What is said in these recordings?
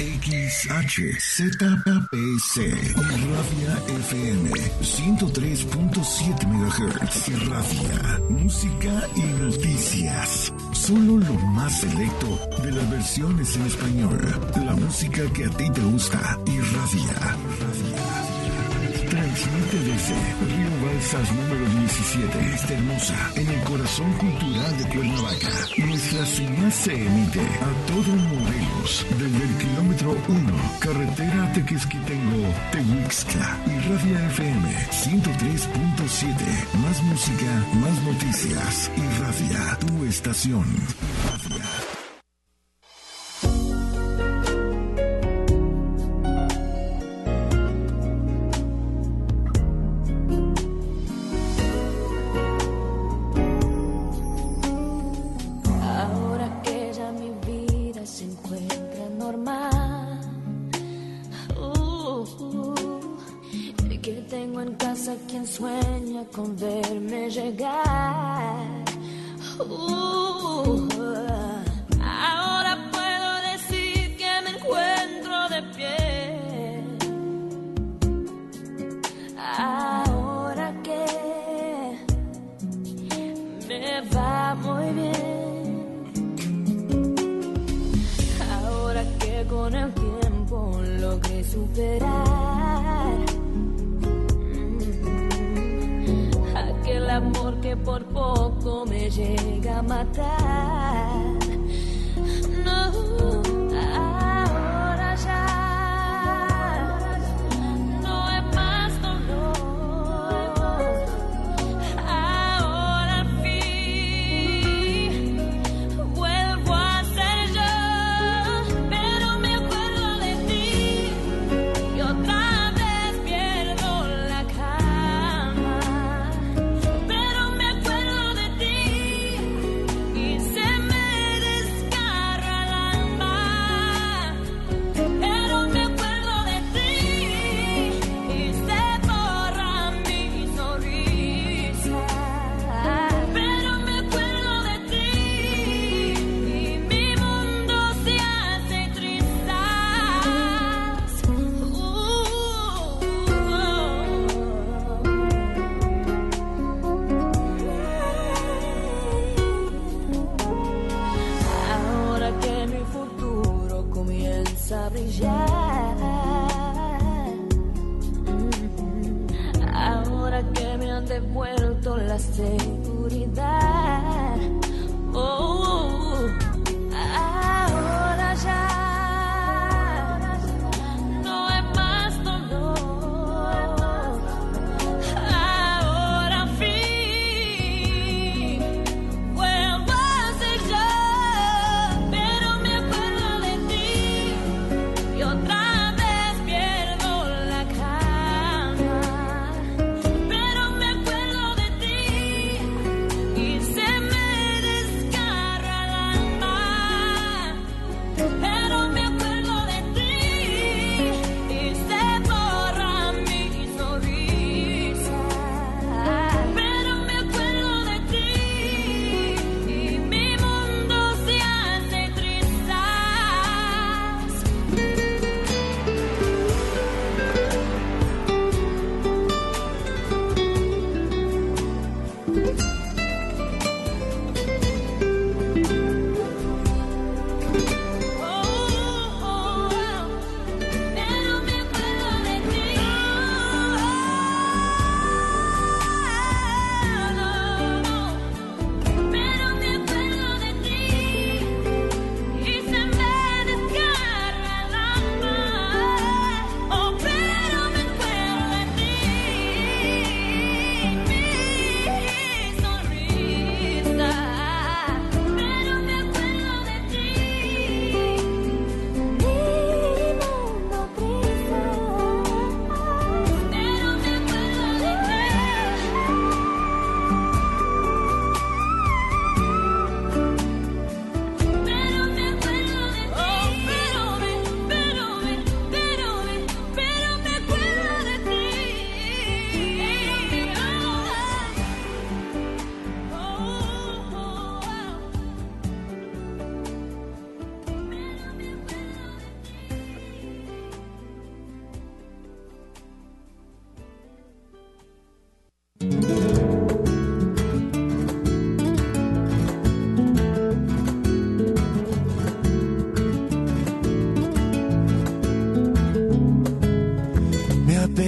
XHZPC y Rabia FM 103.7 MHz. Rabia, música y noticias. Solo lo más selecto de las versiones en español. La música que a ti te gusta. Y Rabia. Transmite desde Río Balsas número 17, Vista Hermosa, en el corazón cultural de Cuernavaca. Nuestra señal se emite a todo Morelos, desde el kilómetro 1, carretera Tequesquitengo, Tehuixtla, y Radio FM 103.7. Más música, más noticias. Y Radio, tu estación. Radio. Con verme llegar, ahora puedo decir que me encuentro de pie. Ahora que me va muy bien. Ahora que con el tiempo logré superar aquel amor que por poco me llega a matar. No, ahora ya no es más dolor. Ahora al fin vuelvo a ser yo, pero me acuerdo de ti y otra vez pierdo la calma. A brillar. Ahora que me han devuelto la seguridad. Ahora ya no es más dolor. Ahora al fin vuelvo a ser yo, pero me acuerdo de ti y otra vez pierdo la calma. Pero me acuerdo de ti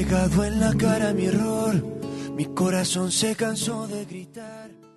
pegado en la cara mi error, mi corazón se cansó de gritar.